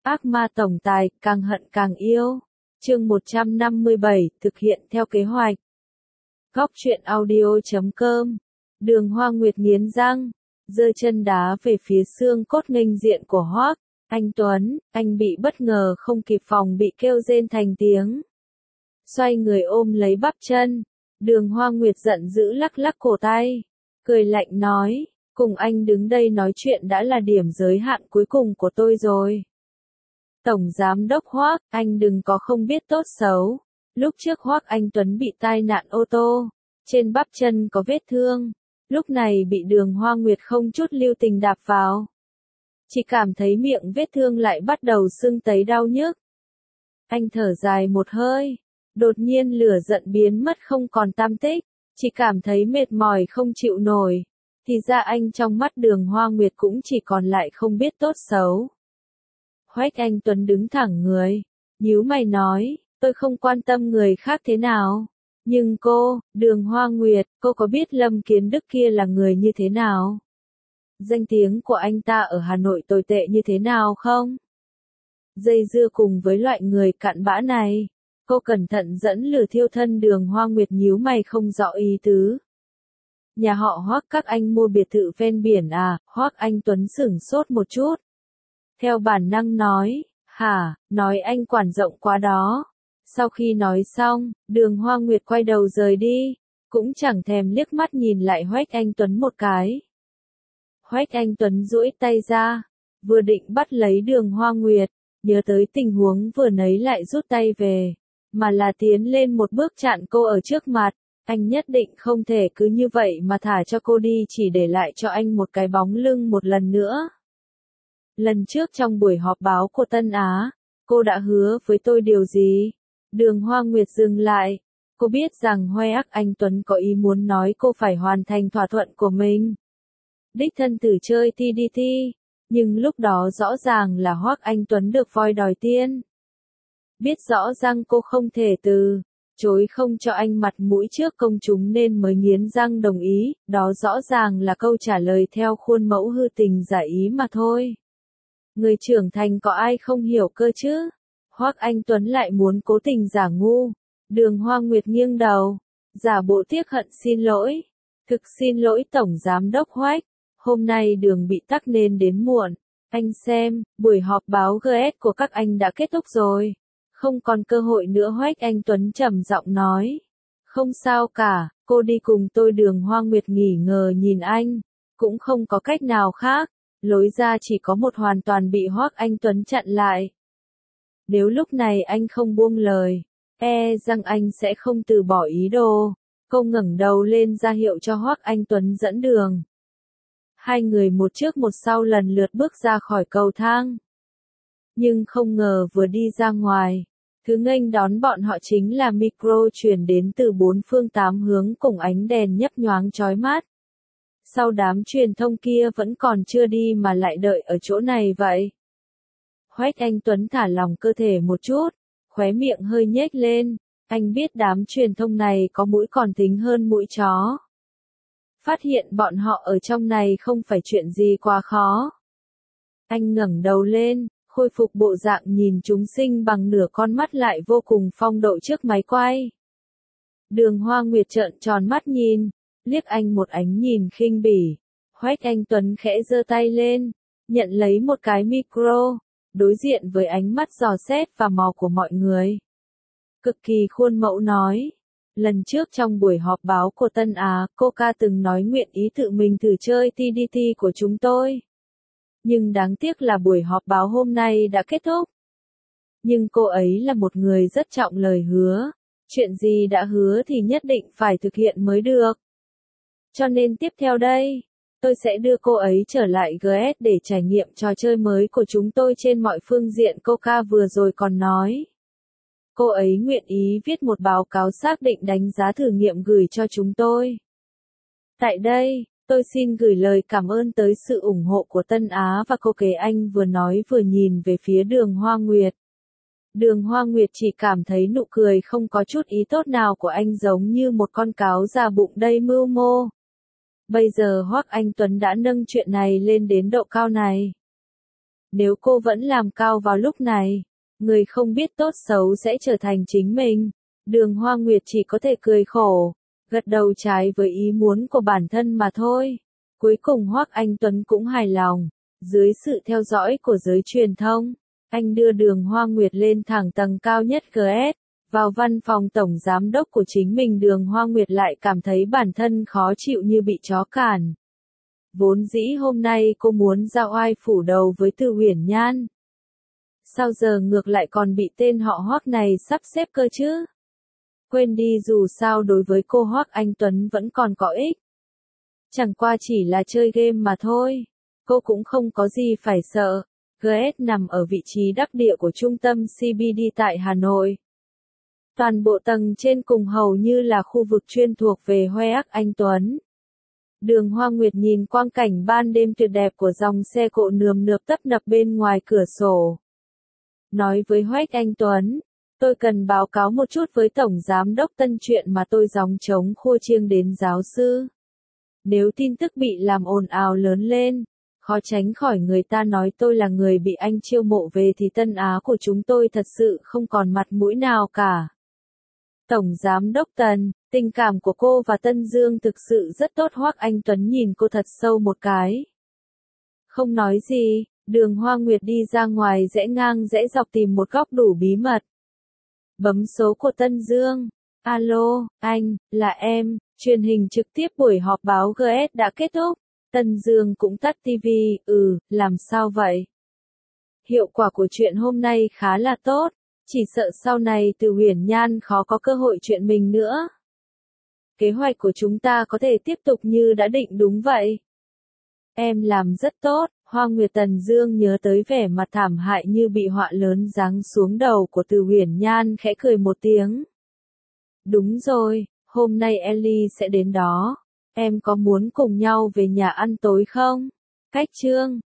Ác ma tổng tài, càng hận càng yêu. Chương 157, thực hiện theo kế hoạch. Góc truyện audio.com. Đường Hoa Nguyệt nghiến răng, giơ chân đá về phía xương cốt nghênh diện của Hoắc Anh Tuấn. Anh bị bất ngờ không kịp phòng bị kêu rên thành tiếng. Xoay người ôm lấy bắp chân. Đường Hoa Nguyệt giận dữ lắc lắc cổ tay, cười lạnh nói, cùng anh đứng đây nói chuyện đã là điểm giới hạn cuối cùng của tôi rồi. Tổng giám đốc Hoắc, anh đừng có không biết tốt xấu. Lúc trước Hoắc Anh Tuấn bị tai nạn ô tô, trên bắp chân có vết thương, lúc này bị Đường Hoa Nguyệt không chút lưu tình đạp vào. Chỉ cảm thấy miệng vết thương lại bắt đầu sưng tấy đau nhức. Anh thở dài một hơi, đột nhiên lửa giận biến mất không còn tăm tích, chỉ cảm thấy mệt mỏi không chịu nổi. Thì ra anh trong mắt Đường Hoa Nguyệt cũng chỉ còn lại không biết tốt xấu. Hoắc Anh Tuấn đứng thẳng người, nhíu mày nói, tôi không quan tâm người khác thế nào. Nhưng cô, Đường Hoa Nguyệt, cô có biết Lâm Kiến Đức kia là người như thế nào? Danh tiếng của anh ta ở Hà Nội tồi tệ như thế nào không? Dây dưa cùng với loại người cặn bã này, cô cẩn thận dẫn lửa thiêu thân. Đường Hoa Nguyệt nhíu mày không rõ ý tứ. Nhà họ Hoắc các anh mua biệt thự ven biển à? Hoắc Anh Tuấn sửng sốt một chút. Theo bản năng nói, hả, nói anh quản rộng quá đó. Sau khi nói xong, Đường Hoa Nguyệt quay đầu rời đi, cũng chẳng thèm liếc mắt nhìn lại Hoắc Anh Tuấn một cái. Hoắc Anh Tuấn duỗi tay ra, vừa định bắt lấy Đường Hoa Nguyệt, nhớ tới tình huống vừa nãy lại rút tay về, mà là tiến lên một bước chặn cô ở trước mặt. Anh nhất định không thể cứ như vậy mà thả cho cô đi, chỉ để lại cho anh một cái bóng lưng một lần nữa. Lần trước trong buổi họp báo của Tân Á, cô đã hứa với tôi điều gì? Đường Hoa Nguyệt dừng lại. Cô biết rằng Hoắc Anh Tuấn có ý muốn nói cô phải hoàn thành thỏa thuận của mình. Đích thân thử chơi TDT, nhưng lúc đó rõ ràng là Hoắc Anh Tuấn được voi đòi tiên. Biết rõ rằng cô không thể từ chối không cho anh mặt mũi trước công chúng nên mới nghiến răng đồng ý, đó rõ ràng là câu trả lời theo khuôn mẫu hư tình giả ý mà thôi. Người trưởng thành có ai không hiểu cơ chứ? Hoắc Anh Tuấn lại muốn cố tình giả ngu. Đường Hoa Nguyệt nghiêng đầu, giả bộ tiếc hận xin lỗi. Thực xin lỗi Tổng Giám đốc Hoắc, hôm nay đường bị tắc nên đến muộn. Anh xem, buổi họp báo GS của các anh đã kết thúc rồi. Không còn cơ hội nữa. Hoắc Anh Tuấn trầm giọng nói. Không sao cả, cô đi cùng tôi. Đường Hoa Nguyệt nghỉ ngờ nhìn anh, cũng không có cách nào khác. Lối ra chỉ có một, hoàn toàn bị Hoắc Anh Tuấn chặn lại. Nếu lúc này anh không buông lời, rằng anh sẽ không từ bỏ ý đồ. Cô ngẩng đầu lên ra hiệu cho Hoắc Anh Tuấn dẫn đường. Hai người một trước một sau lần lượt bước ra khỏi cầu thang. Nhưng không ngờ vừa đi ra ngoài, thứ nghênh đón bọn họ chính là micro truyền đến từ bốn phương tám hướng cùng ánh đèn nhấp nhoáng chói mắt. Sao đám truyền thông kia vẫn còn chưa đi mà lại đợi ở chỗ này vậy? Hoắc Anh Tuấn thả lỏng cơ thể một chút, khóe miệng hơi nhếch lên. Anh biết đám truyền thông này có mũi còn thính hơn mũi chó. Phát hiện bọn họ ở trong này không phải chuyện gì quá khó. Anh ngẩng đầu lên, khôi phục bộ dạng nhìn chúng sinh bằng nửa con mắt lại vô cùng phong độ trước máy quay. Đường Hoa Nguyệt trợn tròn mắt nhìn, liếc anh một ánh nhìn khinh bỉ. Hoắc Anh Tuấn khẽ giơ tay lên, nhận lấy một cái micro, đối diện với ánh mắt dò xét và mò của mọi người. Cực kỳ khuôn mẫu nói. Lần trước trong buổi họp báo của Tân Á, Coca từng nói nguyện ý tự mình thử chơi TDT của chúng tôi. Nhưng đáng tiếc là buổi họp báo hôm nay đã kết thúc. Nhưng cô ấy là một người rất trọng lời hứa. Chuyện gì đã hứa thì nhất định phải thực hiện mới được. Cho nên tiếp theo đây, tôi sẽ đưa cô ấy trở lại GS để trải nghiệm trò chơi mới của chúng tôi trên mọi phương diện. Coca vừa rồi còn nói, cô ấy nguyện ý viết một báo cáo xác định đánh giá thử nghiệm gửi cho chúng tôi. Tại đây, tôi xin gửi lời cảm ơn tới sự ủng hộ của Tân Á và cô kế. Anh vừa nói vừa nhìn về phía Đường Hoa Nguyệt. Đường Hoa Nguyệt chỉ cảm thấy nụ cười không có chút ý tốt nào của anh giống như một con cáo già bụng đầy mưu mô. Bây giờ Hoắc Anh Tuấn đã nâng chuyện này lên đến độ cao này. Nếu cô vẫn làm cao vào lúc này, người không biết tốt xấu sẽ trở thành chính mình. Đường Hoa Nguyệt chỉ có thể cười khổ, gật đầu trái với ý muốn của bản thân mà thôi. Cuối cùng Hoắc Anh Tuấn cũng hài lòng. Dưới sự theo dõi của giới truyền thông, anh đưa Đường Hoa Nguyệt lên thẳng tầng cao nhất GS. Vào văn phòng tổng giám đốc của chính mình, Đường Hoa Nguyệt lại cảm thấy bản thân khó chịu như bị chó càn. Vốn dĩ hôm nay cô muốn ra oai phủ đầu với Từ Uyển Nhan. Sao giờ ngược lại còn bị tên họ Hoắc này sắp xếp cơ chứ? Quên đi, dù sao đối với cô Hoắc Anh Tuấn vẫn còn có ích. Chẳng qua chỉ là chơi game mà thôi. Cô cũng không có gì phải sợ. GS nằm ở vị trí đắc địa của trung tâm CBD tại Hà Nội. Toàn bộ tầng trên cùng hầu như là khu vực chuyên thuộc về Hoắc Anh Tuấn. Đường Hoa Nguyệt nhìn quang cảnh ban đêm tuyệt đẹp của dòng xe cộ nườm nượp tấp nập bên ngoài cửa sổ. Nói với Hoắc Anh Tuấn, tôi cần báo cáo một chút với Tổng Giám đốc Tân chuyện mà tôi gióng trống khua chiêng đến giáo sư. Nếu tin tức bị làm ồn ào lớn lên, khó tránh khỏi người ta nói tôi là người bị anh chiêu mộ về thì Tân Á của chúng tôi thật sự không còn mặt mũi nào cả. Tổng Giám đốc Tần, tình cảm của cô và Tân Dương thực sự rất tốt. Hoắc Anh Tuấn nhìn cô thật sâu một cái. Không nói gì, Đường Hoa Nguyệt đi ra ngoài rẽ ngang rẽ dọc tìm một góc đủ bí mật. Bấm số của Tân Dương. Alo, anh, là em, truyền hình trực tiếp buổi họp báo GS đã kết thúc. Tân Dương cũng tắt TV, làm sao vậy? Hiệu quả của chuyện hôm nay khá là tốt. Chỉ sợ sau này Từ Uyển Nhan khó có cơ hội chuyện mình nữa. Kế hoạch của chúng ta có thể tiếp tục như đã định đúng vậy. Em làm rất tốt. Hoa Nguyệt. Tần Dương nhớ tới vẻ mặt thảm hại như bị họa lớn giáng xuống đầu của Từ Uyển Nhan, khẽ cười một tiếng. Đúng rồi, hôm nay Ellie sẽ đến đó. Em có muốn cùng nhau về nhà ăn tối không? Cách chương